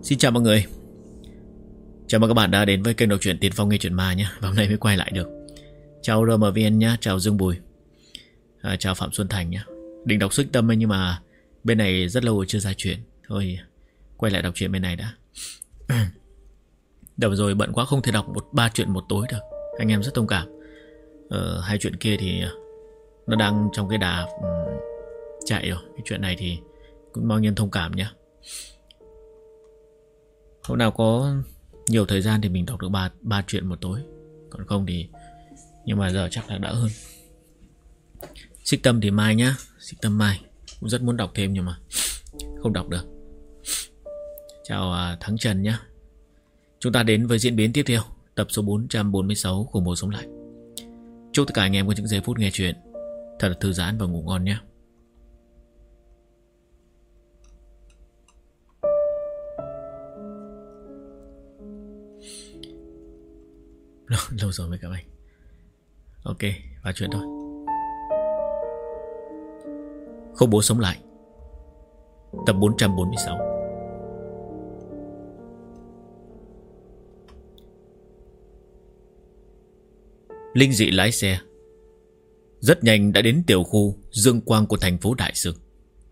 Xin chào mọi người. Chào mừng các bạn đã đến với kênh đọc truyện Tiền Phong nghe truyện ma nhé. Và hôm nay mới quay lại được. Chào RMVN nhé, chào Dương Bùi, chào Phạm Xuân Thành nhé. Định đọc Xích Tâm ấy, nhưng mà bên này rất lâu rồi chưa ra chuyện. Thôi quay lại đọc truyện bên này đã. Đợt rồi bận quá không thể đọc 3 chuyện một tối được. Anh em rất thông cảm. Hai chuyện kia thì nó đang trong cái đà chạy rồi. Cái chuyện này thì cũng mong anh em thông cảm nhé. Hôm nào có nhiều thời gian thì mình đọc được 3 chuyện một tối. Còn không thì, nhưng mà giờ chắc là đỡ hơn. Xích Tâm thì mai nhá. Xích Tâm mai. Cũng rất muốn đọc thêm nhưng mà không đọc được. Chào Thắng Trần nhá. Chúng ta đến với diễn biến tiếp theo, tập số 446 của Mùa Sống Lại. Chúc tất cả anh em có những giây phút nghe chuyện thật là thư giãn và ngủ ngon nhé. Lâu rồi với các bạn. Ok, vào chuyện thôi. Không bố sống lại, tập 446. Linh dị lái xe rất nhanh đã đến tiểu khu Dương Quang của thành phố Đại Dương.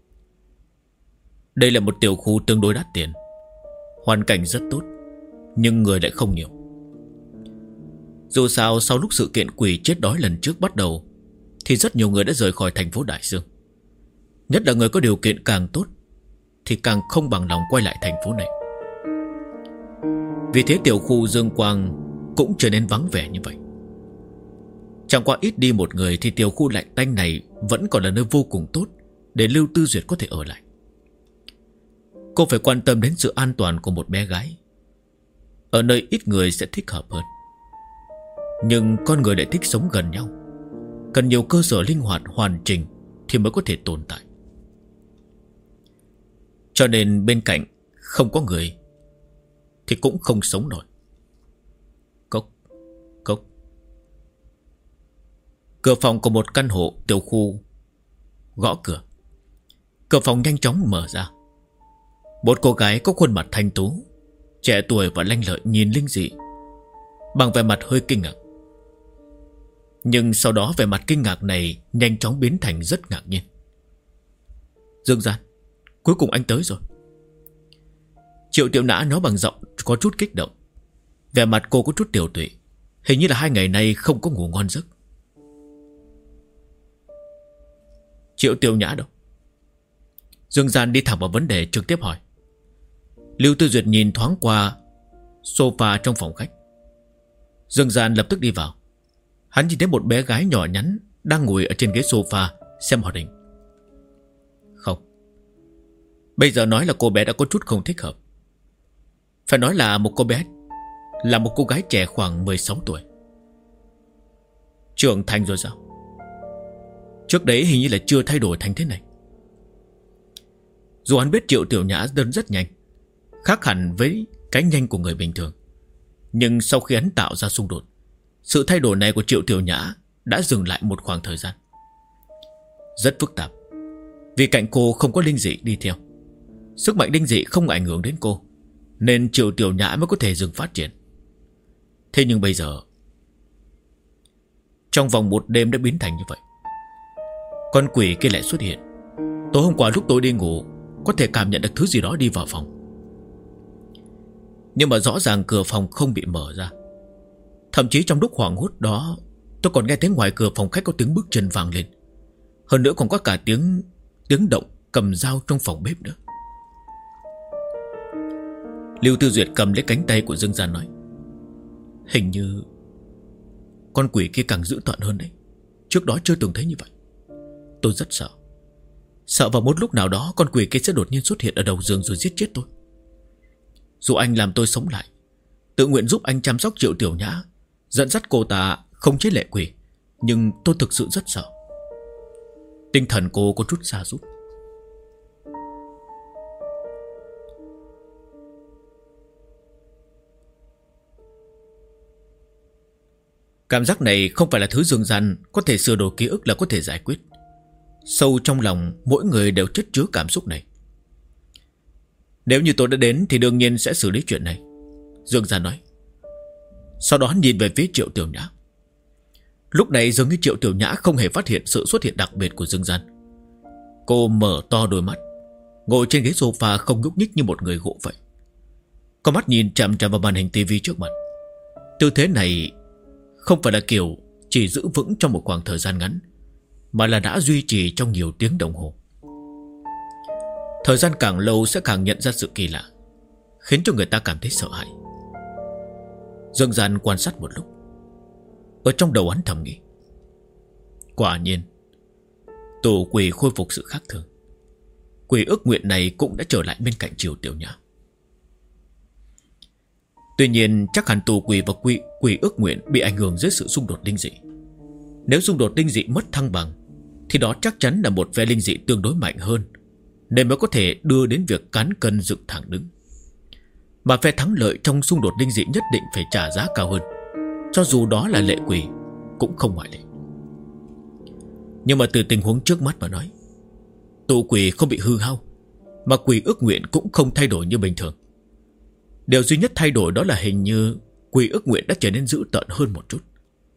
Đây là một tiểu khu tương đối đắt tiền, hoàn cảnh rất tốt, nhưng người lại không nhiều. Dù sao sau lúc sự kiện quỷ chết đói lần trước bắt đầu thì rất nhiều người đã rời khỏi thành phố Đại Dương. Nhất là người có điều kiện càng tốt thì càng không bằng lòng quay lại thành phố này. Vì thế tiểu khu Dương Quang cũng trở nên vắng vẻ như vậy. Chẳng qua ít đi một người thì tiểu khu lạnh tanh này vẫn còn là nơi vô cùng tốt để Lưu Tư Duyệt có thể ở lại. Cô phải quan tâm đến sự an toàn của một bé gái. Ở nơi ít người sẽ thích hợp hơn. Nhưng con người lại thích sống gần nhau, cần nhiều cơ sở linh hoạt hoàn chỉnh thì mới có thể tồn tại. Cho nên bên cạnh không có người thì cũng không sống nổi. Cốc, cốc. Cửa phòng của một căn hộ tiểu khu gõ cửa. Cửa phòng nhanh chóng mở ra. Một cô gái có khuôn mặt thanh tú, trẻ tuổi và lanh lợi nhìn Linh dị bằng vẻ mặt hơi kinh ngạc. Nhưng sau đó vẻ mặt kinh ngạc này nhanh chóng biến thành rất ngạc nhiên. Dương Gian, cuối cùng anh tới rồi. Triệu Tiểu Nã nói bằng giọng có chút kích động. Vẻ mặt cô có chút tiểu tụy, hình như là 2 ngày nay không có ngủ ngon giấc. Triệu Tiểu Nhã đâu? Dương Gian đi thẳng vào vấn đề, trực tiếp hỏi. Lưu Tư Duyệt nhìn thoáng qua sofa trong phòng khách. Dương Gian lập tức đi vào. Hắn nhìn thấy một bé gái nhỏ nhắn đang ngồi ở trên ghế sofa xem hoạt hình. Không, bây giờ nói là cô bé đã có chút không thích hợp. Phải nói là một cô bé, là một cô gái trẻ khoảng 16 tuổi. Trưởng thành rồi sao? Trước đấy hình như là chưa thay đổi thành thế này. Dù hắn biết Triệu Tiểu Nhã đơn rất nhanh, khác hẳn với cái nhanh của người bình thường, nhưng sau khi hắn tạo ra xung đột, sự thay đổi này của Triệu Tiểu Nhã đã dừng lại một khoảng thời gian. Rất phức tạp. Vì cạnh cô không có linh dị đi theo, sức mạnh linh dị không ảnh hưởng đến cô, nên Triệu Tiểu Nhã mới có thể dừng phát triển. Thế nhưng bây giờ, trong vòng một đêm đã biến thành như vậy. Con quỷ kia lại xuất hiện. Tối hôm qua lúc tôi đi ngủ, có thể cảm nhận được thứ gì đó đi vào phòng. Nhưng mà rõ ràng cửa phòng không bị mở ra. Thậm chí trong lúc hoảng hốt đó, tôi còn nghe thấy ngoài cửa phòng khách có tiếng bước chân vang lên. Hơn nữa còn có cả tiếng động cầm dao trong phòng bếp nữa. Lưu Tư Duyệt cầm lấy cánh tay của Dương Gian nói. Hình như con quỷ kia càng dữ tợn hơn đấy. Trước đó chưa từng thấy như vậy. Tôi rất sợ. Sợ vào một lúc nào đó con quỷ kia sẽ đột nhiên xuất hiện ở đầu giường rồi giết chết tôi. Dù anh làm tôi sống lại, tự nguyện giúp anh chăm sóc Triệu Tiểu Nhã, dẫn dắt cô ta không chế lệ quỷ, nhưng tôi thực sự rất sợ. Tinh thần cô có chút sa sút. Cảm giác này không phải là thứ Dương Gian có thể sửa đổi ký ức là có thể giải quyết. Sâu trong lòng mỗi người đều chất chứa cảm xúc này. Nếu như tôi đã đến thì đương nhiên sẽ xử lý chuyện này, Dương Gian nói. Sau đó nhìn về phía Triệu Tiểu Nhã. Lúc này dường như Triệu Tiểu Nhã không hề phát hiện sự xuất hiện đặc biệt của Dương Gian. Cô mở to đôi mắt, ngồi trên ghế sofa không nhúc nhích như một người gỗ vậy. Con mắt nhìn chằm chằm vào màn hình tivi trước mặt. Tư thế này không phải là kiểu chỉ giữ vững trong một khoảng thời gian ngắn, mà là đã duy trì trong nhiều tiếng đồng hồ. Thời gian càng lâu sẽ càng nhận ra sự kỳ lạ, khiến cho người ta cảm thấy sợ hãi. Dương Gian quan sát một lúc, ở trong đầu hắn thầm nghĩ, quả nhiên tổ quỷ khôi phục sự khác thường. Quỷ ước nguyện này cũng đã trở lại bên cạnh Triệu Tiểu Nhã. Tuy nhiên chắc hẳn tù quỷ và quỷ ước nguyện bị ảnh hưởng dưới sự xung đột linh dị. Nếu xung đột linh dị mất thăng bằng thì đó chắc chắn là một phe linh dị tương đối mạnh hơn, nên mới có thể đưa đến việc cán cân dựng thẳng đứng. Mà phe thắng lợi trong xung đột linh dị nhất định phải trả giá cao hơn, cho dù đó là lệ quỷ cũng không ngoại lệ. Nhưng mà từ tình huống trước mắt mà nói, tù quỷ không bị hư hao, mà quỷ ước nguyện cũng không thay đổi như bình thường. Điều duy nhất thay đổi đó là hình như quỷ ước nguyện đã trở nên dữ tợn hơn một chút.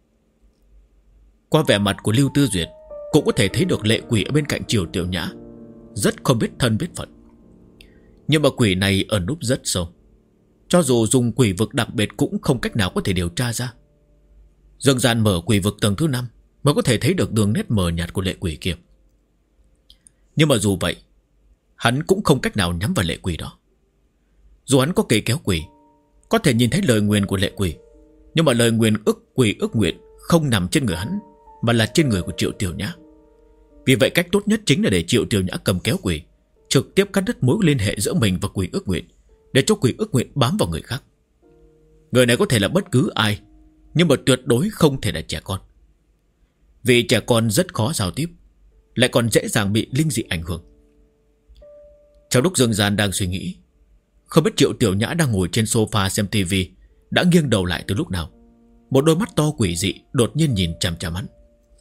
Qua vẻ mặt của Lưu Tư Duyệt cũng có thể thấy được lệ quỷ ở bên cạnh Triệu Tiểu Nhã rất không biết thân biết phận. Nhưng mà quỷ này ẩn núp rất sâu, cho dù dùng quỷ vực đặc biệt cũng không cách nào có thể điều tra ra. Dương Gian mở quỷ vực tầng thứ 5 mới có thể thấy được đường nét mờ nhạt của lệ quỷ kia. Nhưng mà dù vậy, hắn cũng không cách nào nhắm vào lệ quỷ đó. Dù hắn có cây kéo quỷ, có thể nhìn thấy lời nguyền của lệ quỷ, nhưng mà lời nguyền quỷ ước nguyện không nằm trên người hắn, mà là trên người của Triệu Tiểu Nhã. Vì vậy cách tốt nhất chính là để Triệu Tiểu Nhã cầm kéo quỷ, trực tiếp cắt đứt mối liên hệ giữa mình và quỷ ước nguyện, để cho quỷ ước nguyện bám vào người khác. Người này có thể là bất cứ ai, nhưng mà tuyệt đối không thể là trẻ con. Vì trẻ con rất khó giao tiếp, lại còn dễ dàng bị linh dị ảnh hưởng. Trong lúc Dương Gian đang suy nghĩ, không biết Triệu Tiểu Nhã đang ngồi trên sofa xem tivi đã nghiêng đầu lại từ lúc nào. Một đôi mắt to quỷ dị đột nhiên nhìn chằm chằm hắn.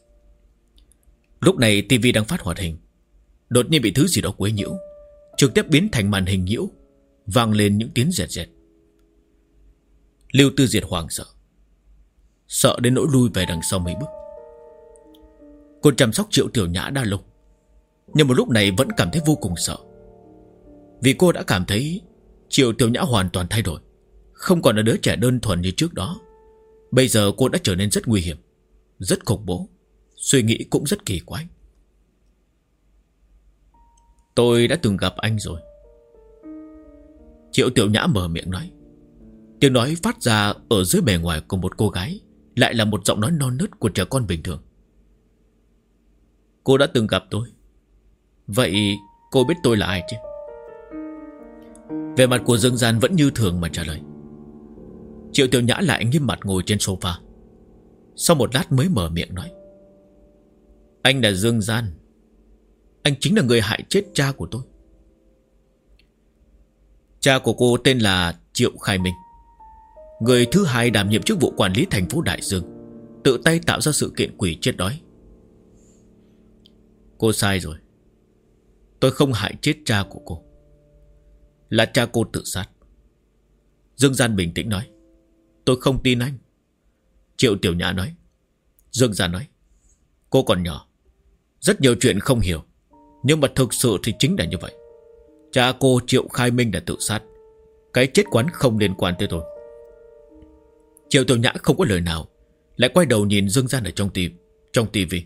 Lúc này tivi đang phát hoạt hình, đột nhiên bị thứ gì đó quấy nhiễu, trực tiếp biến thành màn hình nhiễu, vang lên những tiếng rẹt rẹt. Lưu Tư Diệt hoảng sợ đến nỗi lui về đằng sau mấy bước. Cô chăm sóc Triệu Tiểu Nhã đã lâu, nhưng một lúc này vẫn cảm thấy vô cùng sợ. Vì cô đã cảm thấy Triệu Tiểu Nhã hoàn toàn thay đổi, không còn là đứa trẻ đơn thuần như trước đó. Bây giờ cô đã trở nên rất nguy hiểm, rất khủng bố, suy nghĩ cũng rất kỳ quái. Tôi đã từng gặp anh rồi, Triệu Tiểu Nhã mở miệng nói. Tiếng nói phát ra ở dưới bề ngoài của một cô gái lại là một giọng nói non nớt của trẻ con bình thường. Cô đã từng gặp tôi, vậy cô biết tôi là ai chứ? Về mặt của Dương Gian vẫn như thường mà trả lời. Triệu Tiểu Nhã lại nghiêm mặt ngồi trên sofa. Sau một lát mới mở miệng nói, anh là Dương Gian, anh chính là người hại chết cha của tôi. Cha của cô tên là Triệu Khai Minh, người thứ hai đảm nhiệm chức vụ quản lý thành phố Đại Dương, tự tay tạo ra sự kiện quỷ chết đói. Cô sai rồi, tôi không hại chết cha của cô, là cha cô tự sát. Dương Gian bình tĩnh nói. Tôi không tin anh, Triệu Tiểu Nhã nói. Dương Gian nói, cô còn nhỏ, rất nhiều chuyện không hiểu, nhưng mà thực sự thì chính là như vậy. Cha cô Triệu Khai Minh đã tự sát, cái chết quán không liên quan tới tôi. Triệu Tiểu Nhã không có lời nào, lại quay đầu nhìn Dương Gian ở trong tivi.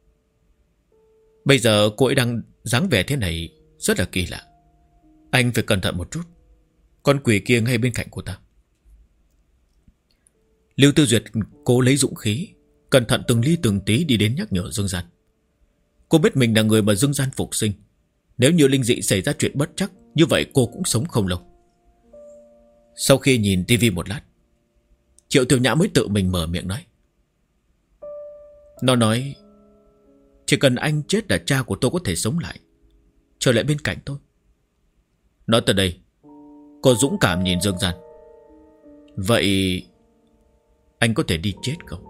Bây giờ cô ấy đang dáng vẻ thế này rất là kỳ lạ, anh phải cẩn thận một chút. Con quỷ kia ngay bên cạnh cô ta. Lưu Tư Duyệt cố lấy dũng khí, cẩn thận từng ly từng tí đi đến nhắc nhở Dương Gian. Cô biết mình là người mà Dương Gian phục sinh, nếu như linh dị xảy ra chuyện bất trắc, như vậy cô cũng sống không lâu. Sau khi nhìn tivi một lát, Triệu Tiểu Nhã mới tự mình mở miệng nói. Nó nói, chỉ cần anh chết là cha của tôi có thể sống lại, trở lại bên cạnh tôi. Nói từ đây, cô dũng cảm nhìn Dương Gian. Vậy anh có thể đi chết không?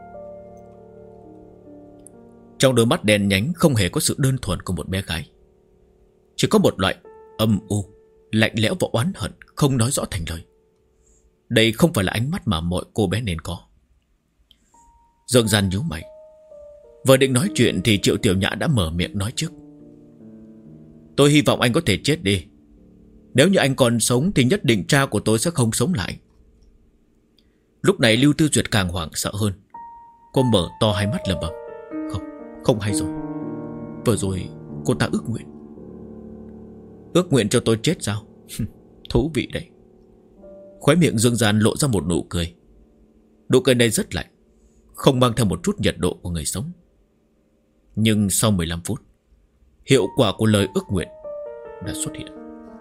Trong đôi mắt đen nhánh không hề có sự đơn thuần của một bé gái, chỉ có một loại âm u, lạnh lẽo và oán hận không nói rõ thành lời. Đây không phải là ánh mắt mà mọi cô bé nên có. Dương Gian nhíu mày. Vừa định nói chuyện thì Triệu Tiểu Nhã đã mở miệng nói trước. Tôi hy vọng anh có thể chết đi. Nếu như anh còn sống thì nhất định cha của tôi sẽ không sống lại. Lúc này Lưu Tư Duyệt càng hoảng sợ hơn. Cô mở to hai mắt lẩm bẩm. Không hay rồi. Vừa rồi cô ta ước nguyện. Ước nguyện cho tôi chết sao? Thú vị đấy. Khóe miệng Dương Gian lộ ra một nụ cười. Nụ cười này rất lạnh, không mang theo một chút nhiệt độ của người sống. Nhưng sau 15 phút, hiệu quả của lời ước nguyện đã xuất hiện.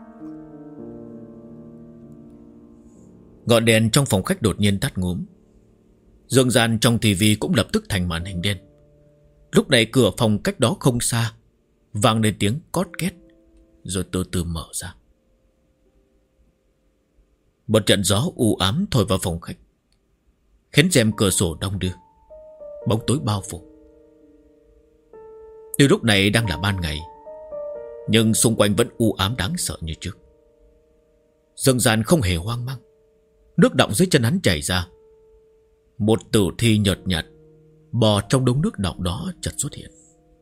Ngọn đèn trong phòng khách đột nhiên tắt ngúm. Dương Gian trong tivi cũng lập tức thành màn hình đen. Lúc này cửa phòng cách đó không xa vang lên tiếng cót két, rồi từ từ mở ra. Một trận gió u ám thổi vào phòng khách, khiến rèm cửa sổ đong đưa, bóng tối bao phủ. Từ lúc này đang là ban ngày, nhưng xung quanh vẫn u ám đáng sợ như trước. Dương Gian không hề hoang mang. Nước đọng dưới chân hắn chảy ra. Một tử thi nhợt nhạt bò trong đống nước đọng đó chợt xuất hiện.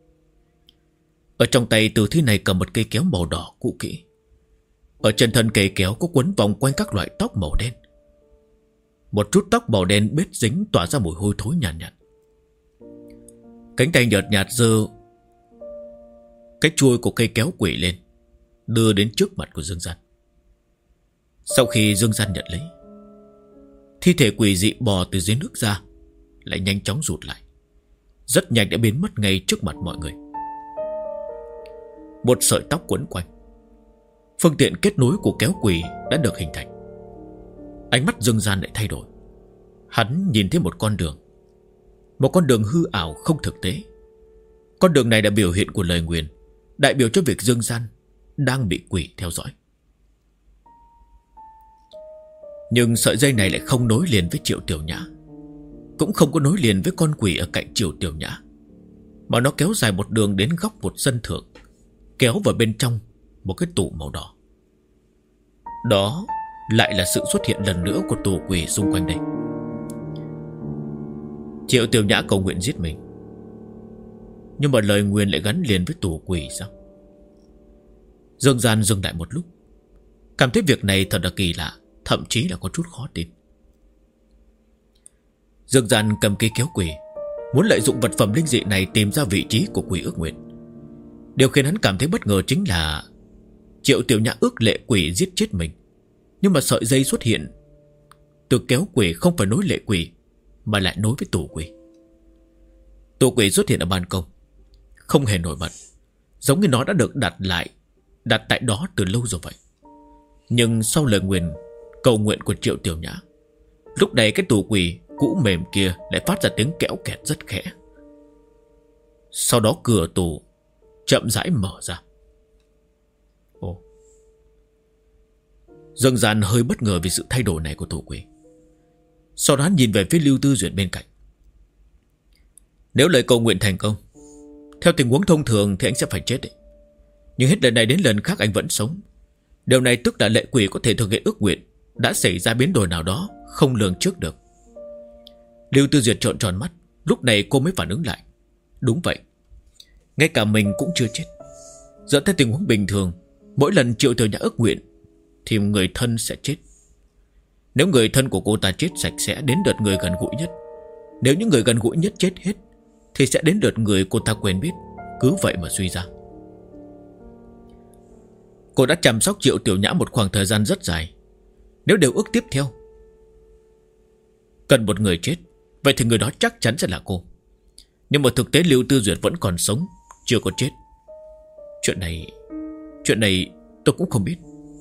Ở trong tay tử thi này cầm một cây kéo màu đỏ cũ kỹ. Ở trên thân cây kéo có quấn vòng quanh các loại tóc màu đen. Một chút tóc màu đen bết dính tỏa ra mùi hôi thối nhàn nhạt. Cánh tay nhợt nhạt giơ cái chuôi của cây kéo quỷ lên, đưa đến trước mặt của Dương Gian. Sau khi Dương Gian nhận lấy, thi thể quỷ dị bò từ dưới nước ra, lại nhanh chóng rụt lại, rất nhanh đã biến mất ngay trước mặt mọi người. Một sợi tóc quấn quanh. Phương tiện kết nối của kéo quỷ đã được hình thành. Ánh mắt Dương Gian lại thay đổi. Hắn nhìn thấy một con đường. Một con đường hư ảo không thực tế. Con đường này là biểu hiện của lời nguyền, đại biểu cho việc Dương Gian đang bị quỷ theo dõi. Nhưng sợi dây này lại không nối liền với Triệu Tiểu Nhã, cũng không có nối liền với con quỷ ở cạnh Triệu Tiểu Nhã, mà nó kéo dài một đường đến góc một sân thượng, kéo vào bên trong một cái tủ màu đỏ. Đó lại là sự xuất hiện lần nữa của tù quỷ xung quanh đây. Triệu Tiểu Nhã cầu nguyện giết mình, nhưng mà lời nguyền lại gắn liền với tù quỷ sao? Dương Gian dừng lại một lúc, cảm thấy việc này thật là kỳ lạ, thậm chí là có chút khó tin. Dương Gian cầm cây kéo quỷ, muốn lợi dụng vật phẩm linh dị này tìm ra vị trí của quỷ ước nguyện. Điều khiến hắn cảm thấy bất ngờ chính là Triệu Tiểu Nhã ước lệ quỷ giết chết mình, nhưng mà sợi dây xuất hiện từ kéo quỷ không phải nối lệ quỷ, mà lại nối với tù quỷ. Tù quỷ xuất hiện ở ban công, không hề nổi bật, giống như nó đã được đặt tại đó từ lâu rồi vậy. Nhưng sau lời nguyền cầu nguyện của Triệu Tiểu Nhã, lúc này cái tù quỷ cũ mềm kia lại phát ra tiếng kẽo kẹt rất khẽ. Sau đó cửa tù chậm rãi mở ra. Ồ. Dương Gian hơi bất ngờ vì sự thay đổi này của tù quỷ. Sau đó nhìn về phía Lưu Tư Duyệt bên cạnh. Nếu lời cầu nguyện thành công, theo tình huống thông thường thì anh sẽ phải chết đấy. Nhưng hết lần này đến lần khác anh vẫn sống. Điều này tức là lệ quỷ có thể thực hiện ước nguyện đã xảy ra biến đổi nào đó không lường trước được. Lưu Tư Duyệt trợn tròn mắt. Lúc này cô mới phản ứng lại. Đúng vậy, ngay cả mình cũng chưa chết. Dựa theo tình huống bình thường, mỗi lần Triệu Tiểu Nhã ước nguyện thì người thân sẽ chết. Nếu người thân của cô ta chết sạch sẽ đến đợt người gần gũi nhất. Nếu những người gần gũi nhất chết hết thì sẽ đến đợt người cô ta quen biết. Cứ vậy mà suy ra. Cô đã chăm sóc Triệu Tiểu Nhã một khoảng thời gian rất dài. Nếu điều ước tiếp theo cần một người chết, vậy thì người đó chắc chắn sẽ là cô. Nhưng mà thực tế Lưu Tư Duyệt vẫn còn sống, chưa có chết. Chuyện này tôi cũng không biết.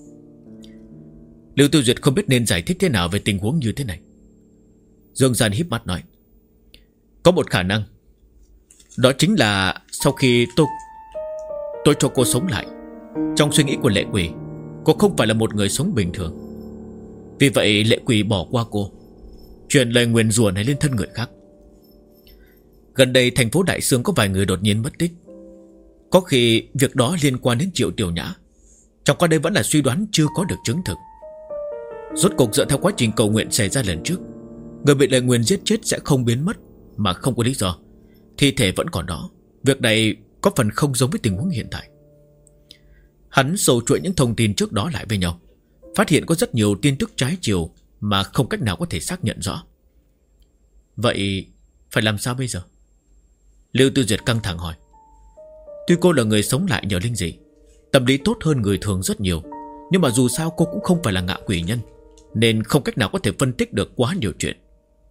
Lưu Tư Duyệt không biết nên giải thích thế nào về tình huống như thế này. Dương Gian híp mắt nói, có một khả năng, đó chính là sau khi tôi cho cô sống lại, trong suy nghĩ của lệ quỷ, cô không phải là một người sống bình thường. Vì vậy lệ quỷ bỏ qua cô, truyền lời nguyền rủa này lên thân người khác. Gần đây thành phố Đại Sương có vài người đột nhiên mất tích. Có khi việc đó liên quan đến Triệu Tiểu Nhã. Trong qua đây vẫn là suy đoán chưa có được chứng thực. Rốt cuộc dựa theo quá trình cầu nguyện xảy ra lần trước, người bị lời nguyền giết chết sẽ không biến mất mà không có lý do. Thi thể vẫn còn đó. Việc này có phần không giống với tình huống hiện tại. Hắn sâu chuỗi những thông tin trước đó lại với nhau, phát hiện có rất nhiều tin tức trái chiều mà không cách nào có thể xác nhận rõ. Vậy phải làm sao bây giờ? Lưu Tư Duyệt căng thẳng hỏi. Tuy cô là người sống lại nhờ linh dị, tâm lý tốt hơn người thường rất nhiều, nhưng mà dù sao cô cũng không phải là ngạ quỷ nhân, nên không cách nào có thể phân tích được quá nhiều chuyện.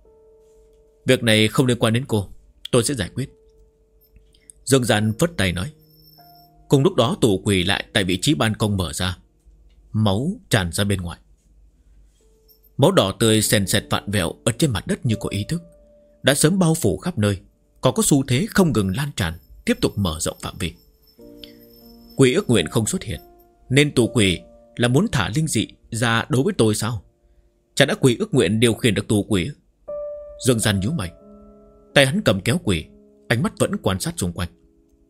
Việc này không liên quan đến cô, tôi sẽ giải quyết. Dương Gian phất tay nói. Cùng lúc đó tủ quỳ lại tại vị trí ban công mở ra, máu tràn ra bên ngoài. Máu đỏ tươi sền sệt vặn vẹo ở trên mặt đất như có ý thức, đã sớm bao phủ khắp nơi, còn có xu thế không ngừng lan tràn, tiếp tục mở rộng phạm vi. Quỷ ước nguyện không xuất hiện, nên tù quỷ là muốn thả linh dị ra đối với tôi sao? Chả đã quỷ ước nguyện điều khiển được tù quỷ? Dương Gian nhíu mày, tay hắn cầm kéo quỷ, ánh mắt vẫn quan sát xung quanh.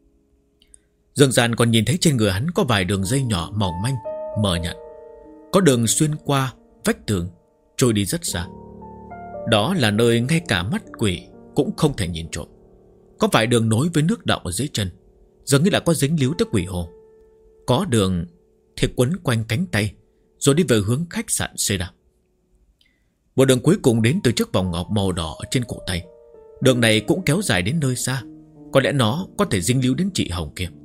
Dương Gian còn nhìn thấy trên người hắn có vài đường dây nhỏ mỏng manh, mờ nhạt, có đường xuyên qua vách tường, trôi đi rất xa. Đó là nơi ngay cả mắt quỷ cũng không thể nhìn trộm. Có vài đường nối với nước đọng ở dưới chân, dường như là có dính líu tới quỷ hồ. Có đường thì quấn quanh cánh tay, rồi đi về hướng khách sạn Seda. Một đường cuối cùng đến từ chiếc vòng ngọc màu đỏ ở trên cổ tay. Đường này cũng kéo dài đến nơi xa, có lẽ nó có thể dính líu đến chị Hồng kia.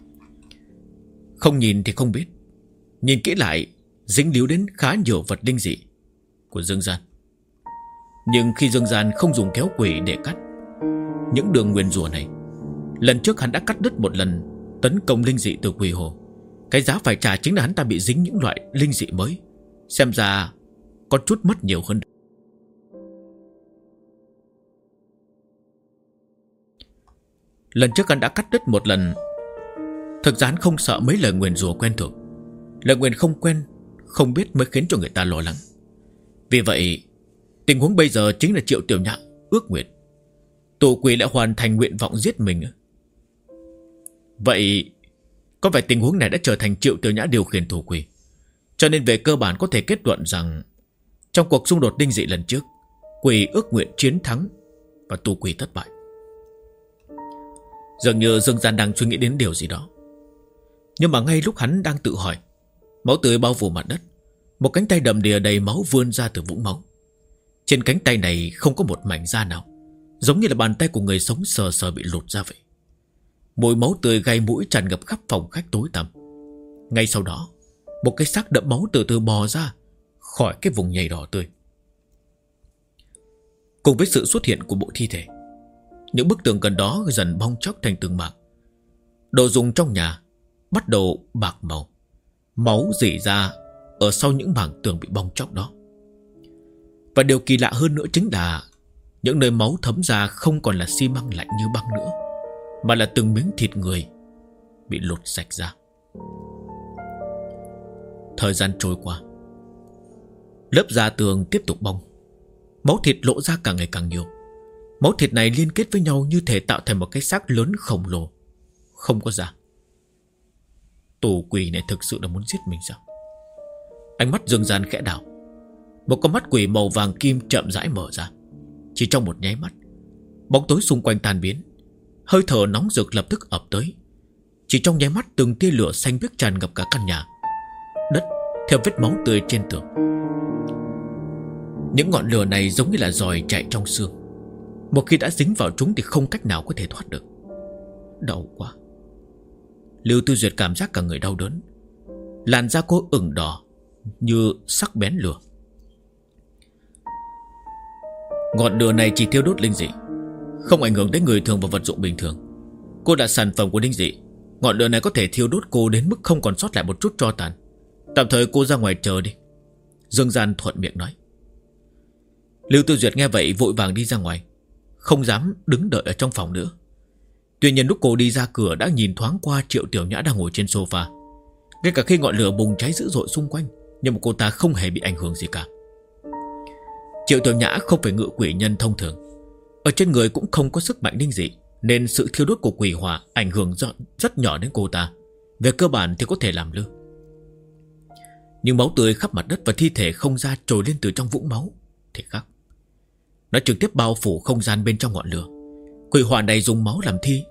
Không nhìn thì không biết, nhìn kỹ lại dính líu đến khá nhiều vật linh dị của Dương Gian. Nhưng khi Dương Gian không dùng kéo quỷ để cắt những đường nguyền rủa này, lần trước hắn đã cắt đứt một lần tấn công linh dị từ quỷ hồ. Cái giá phải trả chính là hắn ta bị dính những loại linh dị mới, xem ra có chút mất nhiều hơn. Lần trước hắn đã cắt đứt một lần. Thực ra hắn không sợ mấy lời nguyền rủa quen thuộc. Lời nguyền không quen, không biết mới khiến cho người ta lo lắng. Vì vậy tình huống bây giờ chính là Triệu Tiểu Nhã ước nguyện, tù quỷ lại hoàn thành nguyện vọng giết mình. Vậy có vẻ tình huống này đã trở thành Triệu Tiểu Nhã điều khiển tù quỷ, cho nên về cơ bản có thể kết luận rằng trong cuộc xung đột linh dị lần trước, quỷ ước nguyện chiến thắng và tù quỷ thất bại. Dường như Dương Gian đang suy nghĩ đến điều gì đó. Nhưng mà ngay lúc hắn đang tự hỏi, máu tươi bao phủ mặt đất. Một cánh tay đầm đìa đầy máu vươn ra từ vũng máu. Trên cánh tay này không có một mảnh da nào, giống như là bàn tay của người sống sờ sờ bị lột ra vậy. Mùi máu tươi gây mũi tràn ngập khắp phòng khách tối tăm. Ngay sau đó, một cái xác đẫm máu từ từ bò ra khỏi cái vùng nhầy đỏ tươi. Cùng với sự xuất hiện của bộ thi thể, những bức tường gần đó dần bong chóc thành từng mảng. Đồ dùng trong nhà bắt đầu bạc màu, máu rỉ ra ở sau những mảng tường bị bong chóc đó. Và điều kỳ lạ hơn nữa chính là những nơi máu thấm ra không còn là xi măng lạnh như băng nữa, mà là từng miếng thịt người bị lột sạch ra. Thời gian trôi qua, lớp da tường tiếp tục bong, máu thịt lộ ra càng ngày càng nhiều. Máu thịt này liên kết với nhau như thể tạo thành một cái xác lớn khổng lồ, không có da. Tù quỷ này thực sự là muốn giết mình sao? Ánh mắt Dương Gian khẽ đảo, một con mắt quỷ màu vàng kim chậm rãi mở ra. Chỉ trong một nháy mắt, bóng tối xung quanh tan biến, hơi thở nóng rực lập tức ập tới. Chỉ trong nháy mắt, từng tia lửa xanh biếc tràn ngập cả căn nhà. Đất theo vết máu tươi trên tường. Những ngọn lửa này giống như là giòi chạy trong xương. Một khi đã dính vào chúng thì không cách nào có thể thoát được. Đau quá. Lưu Tư Duyệt cảm giác cả người đau đớn. Làn da cô ửng đỏ như sắc bén lửa. Ngọn lửa này chỉ thiêu đốt linh dị, không ảnh hưởng đến người thường và vật dụng bình thường. Cô là sản phẩm của linh dị. Ngọn lửa này có thể thiêu đốt cô đến mức không còn sót lại một chút tro tàn. Tạm thời cô ra ngoài chờ đi, Dương Gian thuận miệng nói. Lưu Tư Duyệt nghe vậy vội vàng đi ra ngoài, không dám đứng đợi ở trong phòng nữa. Tuy nhiên lúc cô đi ra cửa đã nhìn thoáng qua Triệu Tiểu Nhã đang ngồi trên sofa. Ngay cả khi ngọn lửa bùng cháy dữ dội xung quanh, nhưng mà cô ta không hề bị ảnh hưởng gì cả. Triệu Tiểu Nhã không phải ngự quỷ nhân thông thường, ở trên người cũng không có sức mạnh linh dị, nên sự thiêu đốt của quỷ hỏa ảnh hưởng rất nhỏ đến cô ta. Về cơ bản thì có thể làm lơ. Nhưng máu tươi khắp mặt đất và thi thể không ra trồi lên từ trong vũng máu thì khác. Nó trực tiếp bao phủ không gian bên trong ngọn lửa. Quỷ hỏa này dùng máu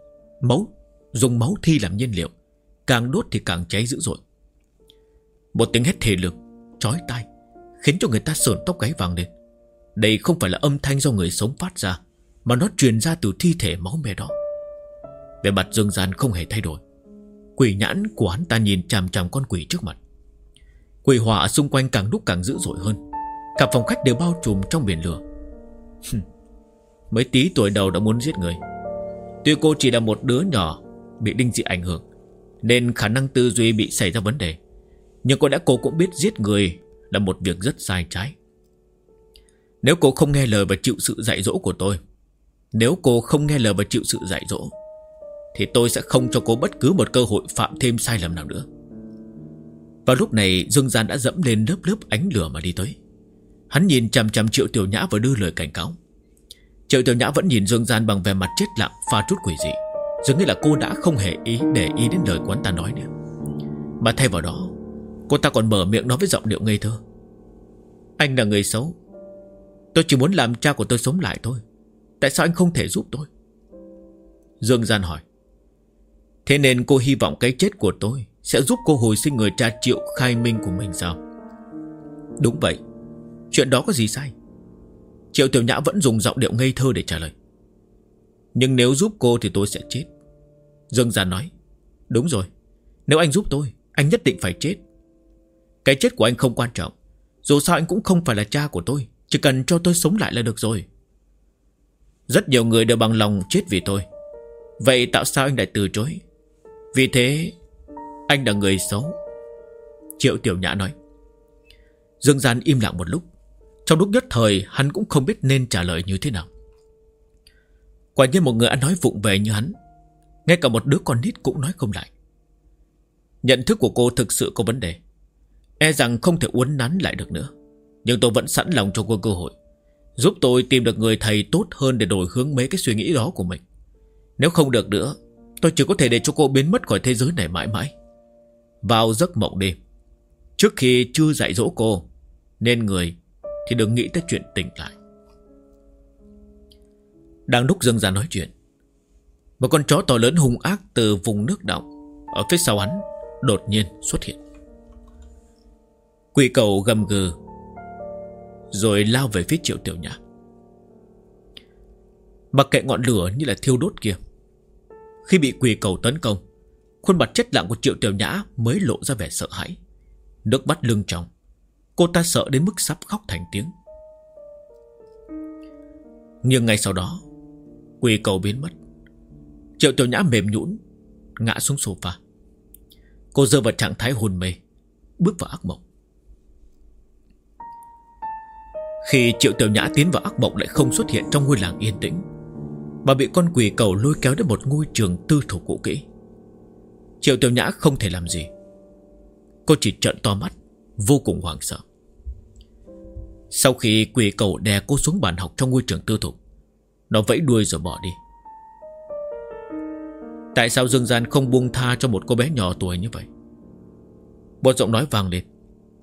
thi làm nhiên liệu, càng đốt thì càng cháy dữ dội. Một tiếng hét thề lương, chói tai, khiến cho người ta sởn tóc gáy vàng lên. Đây không phải là âm thanh do người sống phát ra, mà nó truyền ra từ thi thể máu me đó. Vẻ mặt Dương Gian không hề thay đổi. Quỷ nhãn của hắn ta nhìn chằm chằm con quỷ trước mặt. Quỷ hỏa xung quanh càng lúc càng dữ dội hơn. Cả phòng khách đều bao trùm trong biển lửa. Mới tí tuổi đầu đã muốn giết người. Tuy cô chỉ là một đứa nhỏ bị linh dị ảnh hưởng, nên khả năng tư duy bị xảy ra vấn đề, nhưng cô cũng biết giết người là một việc rất sai trái. Nếu cô không nghe lời và chịu sự dạy dỗ của tôi, thì tôi sẽ không cho cô bất cứ một cơ hội phạm thêm sai lầm nào nữa. Vào lúc này Dương Gian đã dẫm lên lớp lớp ánh lửa mà đi tới. Hắn nhìn chằm chằm Triệu Tiểu Nhã và đưa lời cảnh cáo. Triệu Tiểu Nhã vẫn nhìn Dương Gian bằng vẻ mặt chết lặng pha chút quỷ dị, dường như là cô đã không hề để ý đến lời của hắn ta nói nữa. Mà thay vào đó, cô ta còn mở miệng nói với giọng điệu ngây thơ: Anh là người xấu, tôi chỉ muốn làm cha của tôi sống lại thôi. Tại sao anh không thể giúp tôi? Dương Gian hỏi: Thế nên cô hy vọng cái chết của tôi sẽ giúp cô hồi sinh người cha Triệu Khai Minh của mình sao? Đúng vậy. Chuyện đó có gì sai? Triệu Tiểu Nhã vẫn dùng giọng điệu ngây thơ để trả lời. Nhưng nếu giúp cô thì tôi sẽ chết. Dương Gian nói: Đúng rồi, nếu anh giúp tôi, anh nhất định phải chết. Cái chết của anh không quan trọng. Dù sao anh cũng không phải là cha của tôi, chỉ cần cho tôi sống lại là được rồi. Rất nhiều người đều bằng lòng chết vì tôi. Vậy tại sao anh lại từ chối? Vì thế anh là người xấu, Triệu Tiểu Nhã nói. Dương Gian im lặng một lúc. Trong lúc nhất thời hắn cũng không biết nên trả lời như thế nào. Quả nhiên một người ăn nói vụng về như hắn, ngay cả một đứa con nít cũng nói không lại. Nhận thức của cô thực sự có vấn đề, e rằng không thể uốn nắn lại được nữa. Nhưng tôi vẫn sẵn lòng cho cô cơ hội, giúp tôi tìm được người thầy tốt hơn để đổi hướng mấy cái suy nghĩ đó của mình. Nếu không được nữa, tôi chỉ có thể để cho cô biến mất khỏi thế giới này mãi mãi. Vào giấc mộng đi. Trước khi chưa dạy dỗ cô nên người thì đừng nghĩ tới chuyện tỉnh lại. Đang lúc Dương Gian nói chuyện, một con chó to lớn hung ác từ vùng nước động ở phía sau hắn đột nhiên xuất hiện. Quỷ cầu gầm gừ rồi lao về phía Triệu Tiểu Nhã. Mặc kệ ngọn lửa như là thiêu đốt kia, khi bị quỷ cầu tấn công, khuôn mặt chết lặng của Triệu Tiểu Nhã mới lộ ra vẻ sợ hãi, nước mắt lưng tròng. Cô ta sợ đến mức sắp khóc thành tiếng. Nhưng ngay sau đó, quỷ cầu biến mất. Triệu Tiểu Nhã mềm nhũn ngã xuống sofa. Cô rơi vào trạng thái hôn mê, bước vào ác mộng. Khi Triệu Tiểu Nhã tiến vào ác mộng lại không xuất hiện trong ngôi làng yên tĩnh, mà bị con quỷ cầu lôi kéo đến một ngôi trường tư thục cũ kỹ. Triệu Tiểu Nhã không thể làm gì. Cô chỉ trợn to mắt, vô cùng hoảng sợ. Sau khi quỷ cầu đè cô xuống bàn học trong ngôi trường tư thục, nó vẫy đuôi rồi bỏ đi. Tại sao Dương Gian không buông tha cho một cô bé nhỏ tuổi như vậy? Một giọng nói vang lên.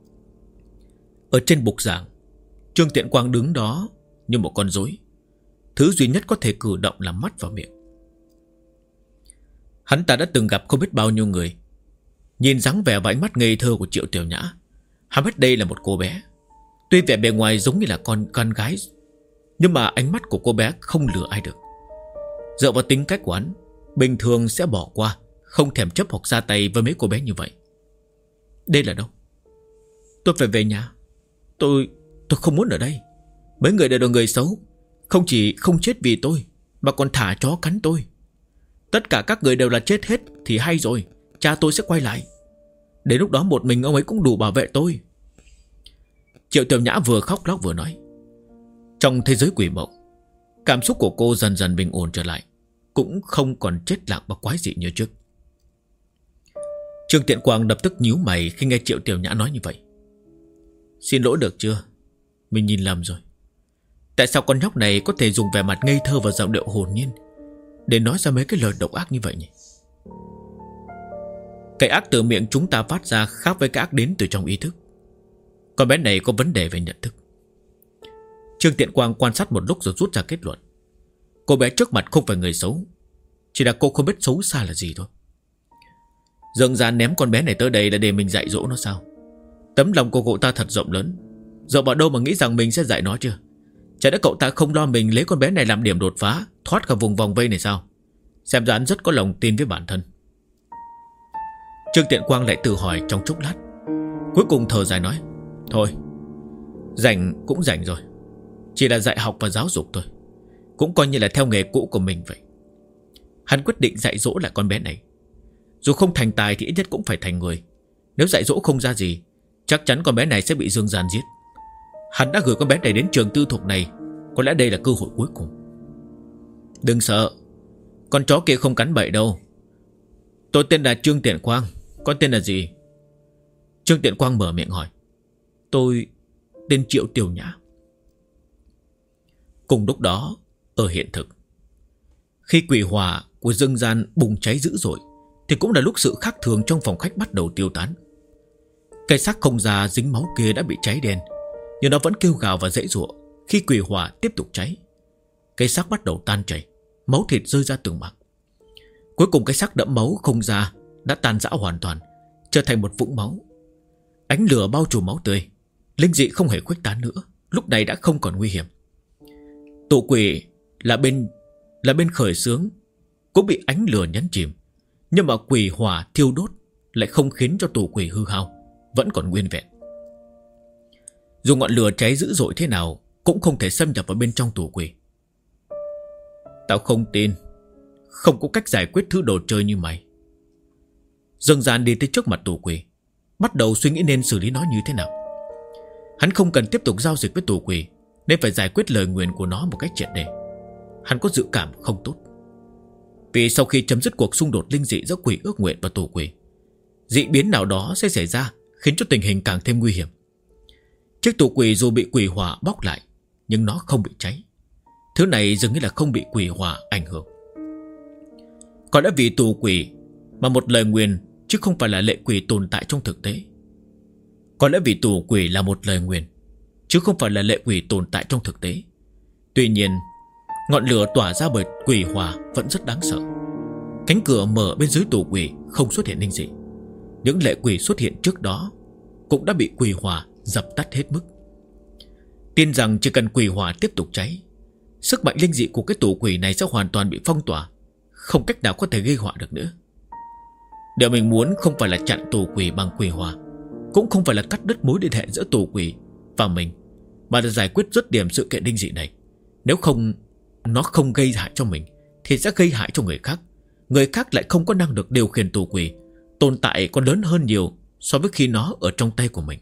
Ở trên bục giảng, Trương Tiện Quang đứng đó như một con rối. Thứ duy nhất có thể cử động là mắt và miệng. Hắn ta đã từng gặp không biết bao nhiêu người. Nhìn dáng vẻ và ánh mắt ngây thơ của Triệu Tiểu Nhã, hắn biết đây là một cô bé. Tuy vẻ bề ngoài giống như là con gái, nhưng mà ánh mắt của cô bé không lừa ai được. Dựa vào tính cách của hắn, bình thường sẽ bỏ qua, không thèm chấp hoặc ra tay với mấy cô bé như vậy. Đây là đâu? Tôi phải về nhà. Tôi không muốn ở đây. Mấy người đều là người xấu, không chỉ không chết vì tôi, mà còn thả chó cắn tôi. Tất cả các người đều là chết hết thì hay rồi. Cha tôi sẽ quay lại. Đến lúc đó một mình ông ấy cũng đủ bảo vệ tôi. Triệu Tiểu Nhã vừa khóc lóc vừa nói. Trong thế giới quỷ mộng, cảm xúc của cô dần dần bình ổn trở lại, cũng không còn chết lặng và quái dị như trước. Trương Tiện Quang lập tức nhíu mày khi nghe Triệu Tiểu Nhã nói như vậy. Xin lỗi được chưa? Mình nhìn lầm rồi. Tại sao con nhóc này có thể dùng vẻ mặt ngây thơ và giọng điệu hồn nhiên để nói ra mấy cái lời độc ác như vậy nhỉ? Cái ác từ miệng chúng ta phát ra khác với cái ác đến từ trong ý thức. Con bé này có vấn đề về nhận thức. Trương Tiện Quang quan sát một lúc rồi rút ra kết luận. Cô bé trước mặt không phải người xấu, chỉ là cô không biết xấu xa là gì thôi. Dương Gian ném con bé này tới đây là để mình dạy dỗ nó sao? Tấm lòng của cậu ta thật rộng lớn, dựa vào đâu mà nghĩ rằng mình sẽ dạy nó chưa? Chả lẽ cậu ta không lo mình lấy con bé này làm điểm đột phá, thoát khỏi vùng vòng vây này sao? Xem ra anh rất có lòng tin với bản thân. Trương Tiện Quang lại tự hỏi trong chốc lát, cuối cùng thở dài nói: thôi, rảnh cũng rảnh rồi, chỉ là dạy học và giáo dục thôi, cũng coi như là theo nghề cũ của mình vậy. Hắn quyết định dạy dỗ lại con bé này. Dù không thành tài thì ít nhất cũng phải thành người. Nếu dạy dỗ không ra gì, chắc chắn con bé này sẽ bị Dương Gian giết. Hắn đã gửi con bé này đến trường tư thục này, có lẽ đây là cơ hội cuối cùng. Đừng sợ, con chó kia không cắn bậy đâu. Tôi tên là Trương Tiện Quang. Con tên là gì? Trương Tiện Quang mở miệng hỏi. Tôi tên Triệu Tiểu Nhã. Cùng lúc đó, ở hiện thực, khi quỷ hỏa của Dương Gian bùng cháy dữ dội, thì cũng là lúc sự khác thường trong phòng khách bắt đầu tiêu tán. Cây xác không già dính máu kia đã bị cháy đen, nhưng nó vẫn kêu gào và giãy giụa. Khi quỷ hỏa tiếp tục cháy, cây xác bắt đầu tan chảy, máu thịt rơi ra từng mảng. Cuối cùng cái xác đẫm máu không già đã tan rã hoàn toàn, trở thành một vũng máu. Ánh lửa bao trùm máu tươi, linh dị không hề khuếch tán nữa, lúc này đã không còn nguy hiểm. Tụ quỷ là bên khởi xướng cũng bị ánh lửa nhấn chìm, nhưng mà quỷ hỏa thiêu đốt lại không khiến cho tụ quỷ hư hao, vẫn còn nguyên vẹn. Dù ngọn lửa cháy dữ dội thế nào cũng không thể xâm nhập vào bên trong tụ quỷ. Tao không tin, không có cách giải quyết thứ đồ chơi như mày. Dương Gian đi tới trước mặt tụ quỷ, bắt đầu suy nghĩ nên xử lý nó như thế nào. Hắn không cần tiếp tục giao dịch với tụ quỷ, nên phải giải quyết lời nguyền của nó một cách triệt để. Hắn có dự cảm không tốt, vì sau khi chấm dứt cuộc xung đột linh dị giữa quỷ ước nguyện và tụ quỷ, dị biến nào đó sẽ xảy ra, khiến cho tình hình càng thêm nguy hiểm. Chiếc tụ quỷ dù bị quỷ hỏa bóc lại, nhưng nó không bị cháy. Thứ này dường như là không bị quỷ hỏa ảnh hưởng. Có lẽ vì tụ quỷ mà một lời nguyền, chứ không phải là lệ quỷ tồn tại trong thực tế. Có lẽ vì tụ quỷ là một lời nguyền, chứ không phải là lệ quỷ tồn tại trong thực tế. Tuy nhiên, ngọn lửa tỏa ra bởi quỷ hỏa vẫn rất đáng sợ. Cánh cửa mở bên dưới tụ quỷ không xuất hiện linh dị. Những lệ quỷ xuất hiện trước đó cũng đã bị quỷ hỏa dập tắt hết mức. Tin rằng chỉ cần quỷ hỏa tiếp tục cháy, sức mạnh linh dị của cái tụ quỷ này sẽ hoàn toàn bị phong tỏa, không cách nào có thể gây họa được nữa. Điều mình muốn không phải là chặn tụ quỷ bằng quỷ hỏa, cũng không phải là cắt đứt mối liên hệ giữa tụ quỷ và mình, mà là giải quyết dứt điểm sự kiện linh dị này. Nếu không, nó không gây hại cho mình thì sẽ gây hại cho người khác. Người khác lại không có năng lực điều khiển tụ quỷ, tồn tại còn lớn hơn nhiều so với khi nó ở trong tay của mình.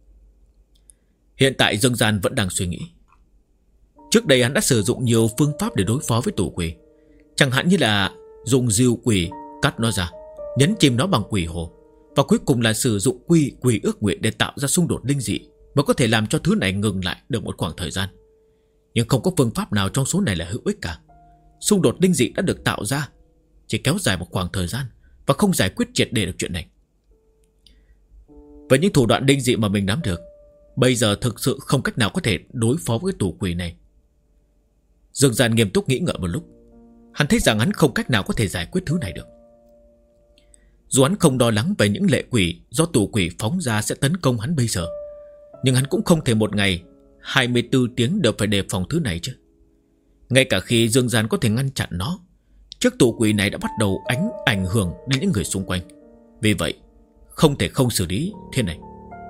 Hiện tại Dương Gian vẫn đang suy nghĩ. Trước đây hắn đã sử dụng nhiều phương pháp để đối phó với tụ quỷ, chẳng hạn như là dùng diều quỷ cắt nó ra, nhấn chìm nó bằng quỷ hồ, và cuối cùng là sử dụng quỷ ước nguyện để tạo ra xung đột linh dị, mới có thể làm cho thứ này ngừng lại được một khoảng thời gian. Nhưng không có phương pháp nào trong số này là hữu ích cả. Xung đột linh dị đã được tạo ra, chỉ kéo dài một khoảng thời gian và không giải quyết triệt để được chuyện này. Với những thủ đoạn linh dị mà mình nắm được, bây giờ thực sự không cách nào có thể đối phó với tụ quỷ này. Dương Gian nghiêm túc nghĩ ngợi một lúc. Hắn thấy rằng hắn không cách nào có thể giải quyết thứ này được. Dù hắn không lo lắng về những lệ quỷ do tụ quỷ phóng ra sẽ tấn công hắn bây giờ, nhưng hắn cũng không thể một ngày 24 tiếng đều phải đề phòng thứ này chứ. Ngay cả khi Dương Gian có thể ngăn chặn nó, chiếc tụ quỷ này đã bắt đầu ảnh hưởng đến những người xung quanh. Vì vậy không thể không xử lý thế này.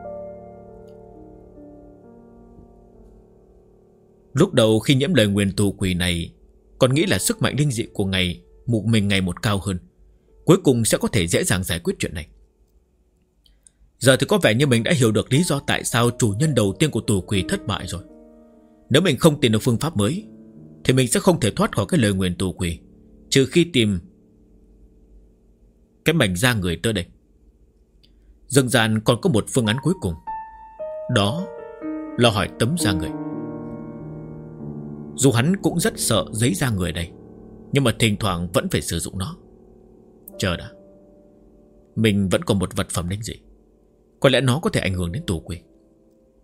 Lúc đầu khi nhiễm lời nguyền tụ quỷ này, còn nghĩ là sức mạnh linh dị của mình ngày một cao hơn, cuối cùng sẽ có thể dễ dàng giải quyết chuyện này. Giờ thì có vẻ như mình đã hiểu được lý do tại sao chủ nhân đầu tiên của tụ quỷ thất bại rồi. Nếu mình không tìm được phương pháp mới, thì mình sẽ không thể thoát khỏi cái lời nguyền tụ quỷ, trừ khi tìm cái mảnh da người tới đây. Dương Gian còn có một phương án cuối cùng, đó là hỏi tấm da người. Dù hắn cũng rất sợ giấy da người đây, nhưng mà thỉnh thoảng vẫn phải sử dụng nó. Chờ đã, mình vẫn còn một vật phẩm linh dị, có lẽ nó có thể ảnh hưởng đến tụ quỷ.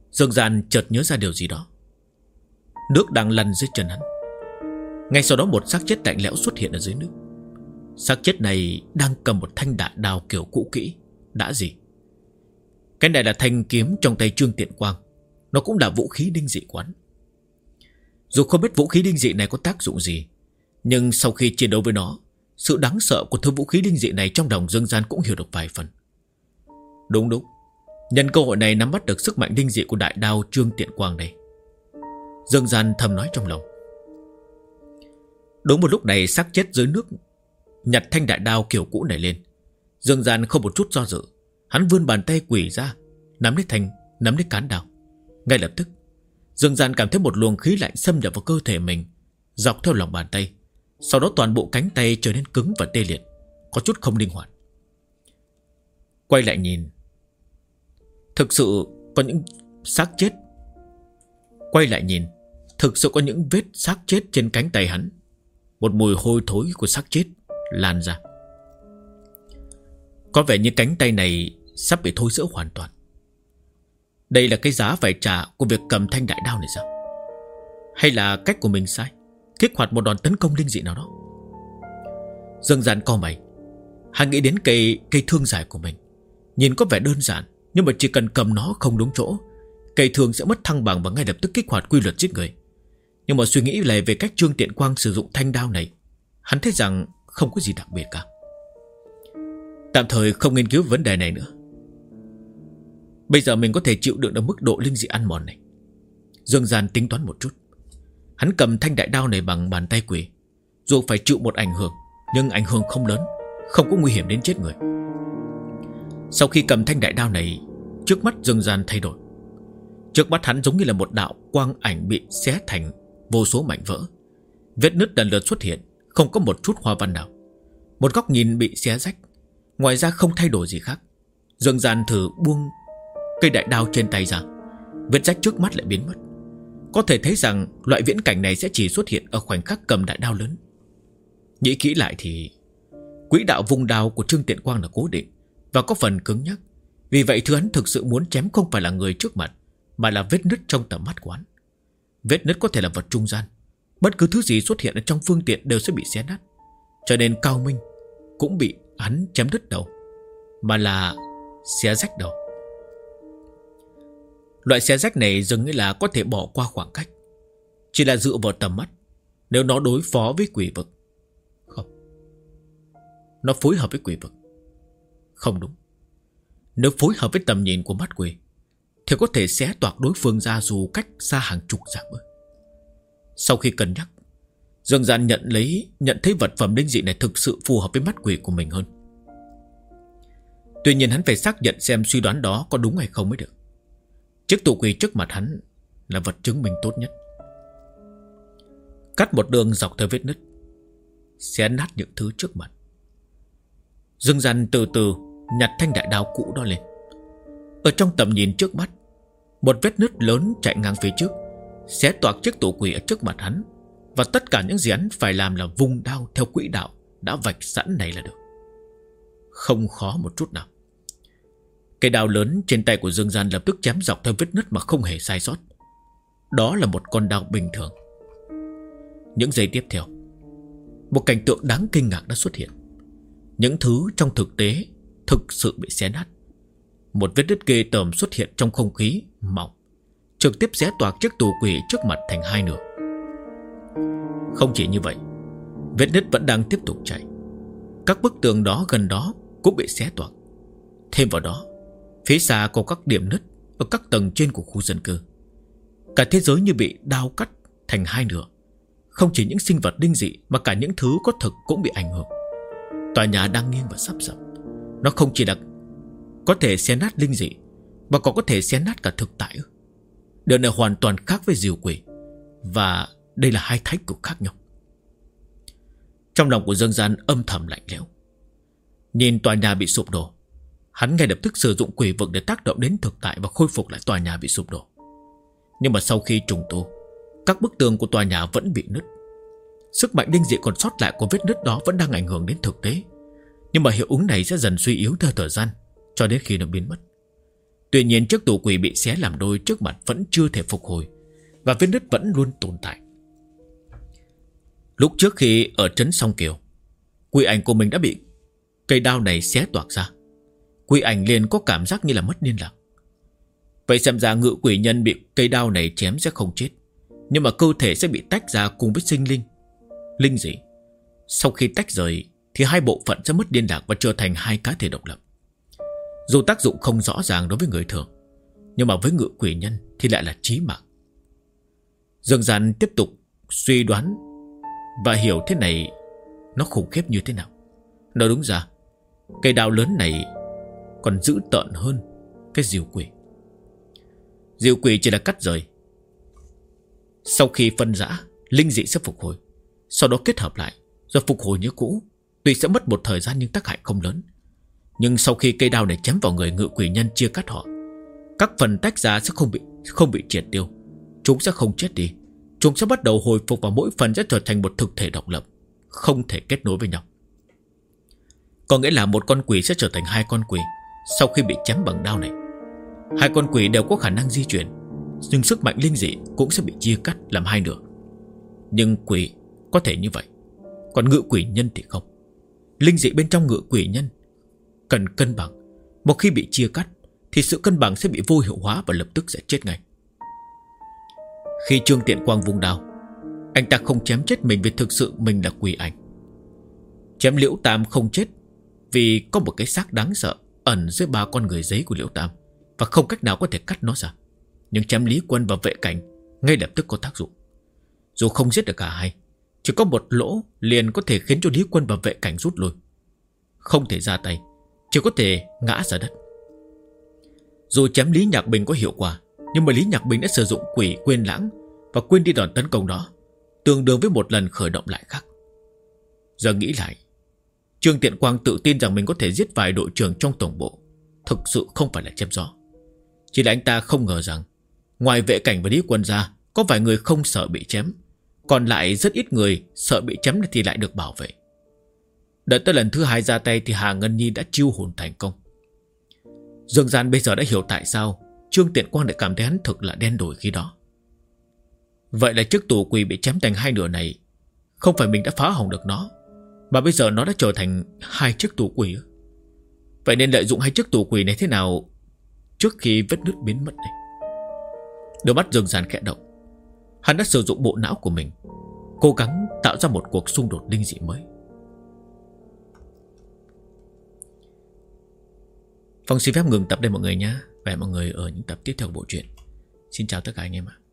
Dương Gian chợt nhớ ra điều gì đó. Nước đang lăn dưới chân hắn. Ngay sau đó một xác chết lạnh lẽo xuất hiện ở dưới nước. Xác chết này đang cầm một thanh đại đao kiểu cũ kỹ. Đã gì? Cái này là thanh kiếm trong tay Trương Tiện Quang. Nó cũng là vũ khí đinh dị quán. Dù không biết vũ khí đinh dị này có tác dụng gì, nhưng sau khi chiến đấu với nó, sự đáng sợ của thứ vũ khí đinh dị này trong lòng Dương Gian cũng hiểu được vài phần. Đúng. Nhân cơ hội này nắm bắt được sức mạnh đinh dị của đại đao Trương Tiện Quang này. Dương Gian thầm nói trong lòng. Đúng một lúc này, xác chết dưới nước nhặt thanh đại đao kiểu cũ này lên. Dương Gian không một chút do dự, hắn vươn bàn tay quỷ ra, nắm lấy cán đao. Ngay lập tức, Dương Gian cảm thấy một luồng khí lạnh xâm nhập vào cơ thể mình, dọc theo lòng bàn tay. Sau đó toàn bộ cánh tay trở nên cứng và tê liệt, có chút không linh hoạt. Quay lại nhìn, thực sự có những xác chết. Thực sự có những vết xác chết trên cánh tay hắn. Một mùi hôi thối của xác chết lan ra. Có vẻ như cánh tay này sắp bị thối rữa hoàn toàn. Đây là cái giá phải trả của việc cầm thanh đại đao này sao? Hay là cách của mình sai, kích hoạt một đòn tấn công linh dị nào đó? Dương Gian co mày. Hắn nghĩ đến cây thương dài của mình. Nhìn có vẻ đơn giản, nhưng mà chỉ cần cầm nó không đúng chỗ, cây thương sẽ mất thăng bằng và ngay lập tức kích hoạt quy luật giết người. Nhưng mà suy nghĩ lại về cách Trương Tiện Quang sử dụng thanh đao này, hắn thấy rằng không có gì đặc biệt cả. Tạm thời không nghiên cứu vấn đề này nữa. Bây giờ mình có thể chịu đựng được mức độ linh dị ăn mòn này. Dương Gian tính toán một chút. Hắn cầm thanh đại đao này bằng bàn tay quỷ. Dù phải chịu một ảnh hưởng, nhưng ảnh hưởng không lớn, không có nguy hiểm đến chết người. Sau khi cầm thanh đại đao này, trước mắt Dương Gian thay đổi. Trước mắt hắn giống như là một đạo quang ảnh bị xé thành vô số mảnh vỡ. Vết nứt lần lượt xuất hiện, không có một chút hoa văn nào. Một góc nhìn bị xé rách, ngoài ra không thay đổi gì khác. Dương Gian thử buông cây đại đao trên tay ra, vết rách trước mắt lại biến mất. Có thể thấy rằng loại viễn cảnh này sẽ chỉ xuất hiện ở khoảnh khắc cầm đại đao lớn. Nghĩ kỹ lại thì quỹ đạo vung đao của Trương Tiện Quang là cố định và có phần cứng nhắc. Vì vậy thứ hắn thực sự muốn chém không phải là người trước mặt, mà là vết nứt trong tầm mắt của hắn. Vết nứt có thể là vật trung gian. Bất cứ thứ gì xuất hiện ở trong phương tiện đều sẽ bị xé nát. Cho nên Cao Minh cũng bị hắn chém đứt đầu, mà là xé rách đầu. Loại xé rách này dường như là có thể bỏ qua khoảng cách, chỉ là dựa vào tầm mắt. Nếu nó đối phó với quỷ vực, không, nó phối hợp với quỷ vực, không đúng. Nếu phối hợp với tầm nhìn của mắt quỷ thì có thể xé toạc đối phương ra dù cách xa hàng chục dặm. Sau khi cân nhắc, Dương Gian nhận thấy vật phẩm linh dị này thực sự phù hợp với mắt quỷ của mình hơn. Tuy nhiên hắn phải xác nhận xem suy đoán đó có đúng hay không mới được. Chiếc tụ quỷ trước mặt hắn là vật chứng minh tốt nhất. Cắt một đường dọc theo vết nứt, xé nát những thứ trước mặt. Dương Gian từ từ nhặt thanh đại đao cũ đó lên. Ở trong tầm nhìn trước mắt, một vết nứt lớn chạy ngang phía trước, xé toạc chiếc tụ quỷ ở trước mặt hắn. Và tất cả những gì hắn phải làm là vung đao theo quỹ đạo đã vạch sẵn này là được. Không khó một chút nào. Cây đao lớn trên tay của Dương Gian lập tức chém dọc theo vết nứt mà không hề sai sót. Đó là một con đao bình thường. Những giây tiếp theo, một cảnh tượng đáng kinh ngạc đã xuất hiện. Những thứ trong thực tế thực sự bị xé nát. Một vết nứt ghê tởm xuất hiện trong không khí mỏng, trực tiếp xé toạc chiếc tù quỷ trước mặt thành hai nửa. Không chỉ như vậy, vết nứt vẫn đang tiếp tục chảy. Các bức tường gần đó cũng bị xé toạc. Thêm vào đó, phía xa có các điểm nứt ở các tầng trên của khu dân cư. Cả thế giới như bị đao cắt thành hai nửa. Không chỉ những sinh vật linh dị mà cả những thứ có thực cũng bị ảnh hưởng. Tòa nhà đang nghiêng và sắp sập. Nó không chỉ là có thể xé nát linh dị, mà còn có thể xé nát cả thực tại. Điều này hoàn toàn khác với diều quỷ, và đây là hai thái cực khác nhau. Trong lòng của Dương Gian âm thầm lạnh lẽo. Nhìn tòa nhà bị sụp đổ, hắn ngay lập tức sử dụng quỷ vực để tác động đến thực tại và khôi phục lại tòa nhà bị sụp đổ. Nhưng mà sau khi trùng tu, các bức tường của tòa nhà vẫn bị nứt. Sức mạnh linh dị còn sót lại của vết nứt đó vẫn đang ảnh hưởng đến thực tế. Nhưng mà hiệu ứng này sẽ dần suy yếu theo thời gian, cho đến khi nó biến mất. Tuy nhiên chiếc tủ quỷ bị xé làm đôi trước mặt vẫn chưa thể phục hồi, và vết nứt vẫn luôn tồn tại. Lúc trước khi ở trấn Song Kiều, quỷ ảnh của mình đã bị cây đao này xé toạc ra. Quỷ ảnh liền có cảm giác như là mất liên lạc. Vậy xem ra ngự quỷ nhân bị cây đao này chém sẽ không chết, nhưng mà cơ thể sẽ bị tách ra cùng với sinh linh, linh dị. Sau khi tách rời thì hai bộ phận sẽ mất liên lạc và trở thành hai cá thể độc lập. Dù tác dụng không rõ ràng đối với người thường, nhưng mà với ngự quỷ nhân thì lại là chí mạng. Dương Gian tiếp tục suy đoán và hiểu thế này nó khủng khiếp như thế nào. Nói đúng ra, cây đao lớn này còn dữ tợn hơn cái diều quỷ. Diều quỷ chỉ là cắt rời. Sau khi phân rã, linh dị sẽ phục hồi, sau đó kết hợp lại rồi phục hồi như cũ. Tuy sẽ mất một thời gian nhưng tác hại không lớn. Nhưng sau khi cây đao này chém vào người ngự quỷ nhân chia cắt họ, các phần tách ra sẽ không bị triệt tiêu. Chúng sẽ không chết đi. Chúng sẽ bắt đầu hồi phục và mỗi phần sẽ trở thành một thực thể độc lập, không thể kết nối với nhau. Có nghĩa là một con quỷ sẽ trở thành hai con quỷ sau khi bị chém bằng đao này. Hai con quỷ đều có khả năng di chuyển, nhưng sức mạnh linh dị cũng sẽ bị chia cắt làm hai nửa. Nhưng quỷ có thể như vậy, còn ngự quỷ nhân thì không. Linh dị bên trong ngự quỷ nhân cần cân bằng. Một khi bị chia cắt thì sự cân bằng sẽ bị vô hiệu hóa và lập tức sẽ chết ngay. Khi Trương Tiện Quang vung đao, anh ta không chém chết mình vì thực sự mình là quỷ ảnh. Chém Liễu Tam không chết vì có một cái xác đáng sợ ẩn dưới ba con người giấy của Liễu Tam và không cách nào có thể cắt nó ra. Nhưng chém Lý Quân và Vệ Cảnh ngay lập tức có tác dụng. Dù không giết được cả hai, chỉ có một lỗ liền có thể khiến cho Lý Quân và Vệ Cảnh rút lui, không thể ra tay, chỉ có thể ngã ra đất. Dù chém Lý Nhạc Bình có hiệu quả, nhưng mà Lý Nhạc Bình đã sử dụng quỷ quên lãng và quên đi đòn tấn công đó, tương đương với một lần khởi động lại khác. Giờ nghĩ lại, Trương Tiện Quang tự tin rằng mình có thể giết vài đội trưởng trong tổng bộ, thực sự không phải là chém gió. Chỉ là anh ta không ngờ rằng ngoài Vệ Cảnh và Lý Quân ra, có vài người không sợ bị chém, còn lại rất ít người sợ bị chém thì lại được bảo vệ. Đợi tới lần thứ hai ra tay thì Hà Ngân Nhi đã chiêu hồn thành công. Dương Gian bây giờ đã hiểu tại sao Trương Tiện Quang lại cảm thấy hắn thực là đen đổi khi đó. Vậy là chiếc tủ quỷ bị chém thành hai nửa này không phải mình đã phá hỏng được nó, mà bây giờ nó đã trở thành hai chiếc tủ quỷ. Vậy nên lợi dụng hai chiếc tủ quỷ này thế nào trước khi vết nứt biến mất này? Đôi mắt Dương Gian khẽ động. Hắn đã sử dụng bộ não của mình, cố gắng tạo ra một cuộc xung đột linh dị mới. Phong xin phép ngừng tập đây mọi người nhé. Và hẹn mọi người ở những tập tiếp theo của bộ truyện. Xin chào tất cả anh em ạ.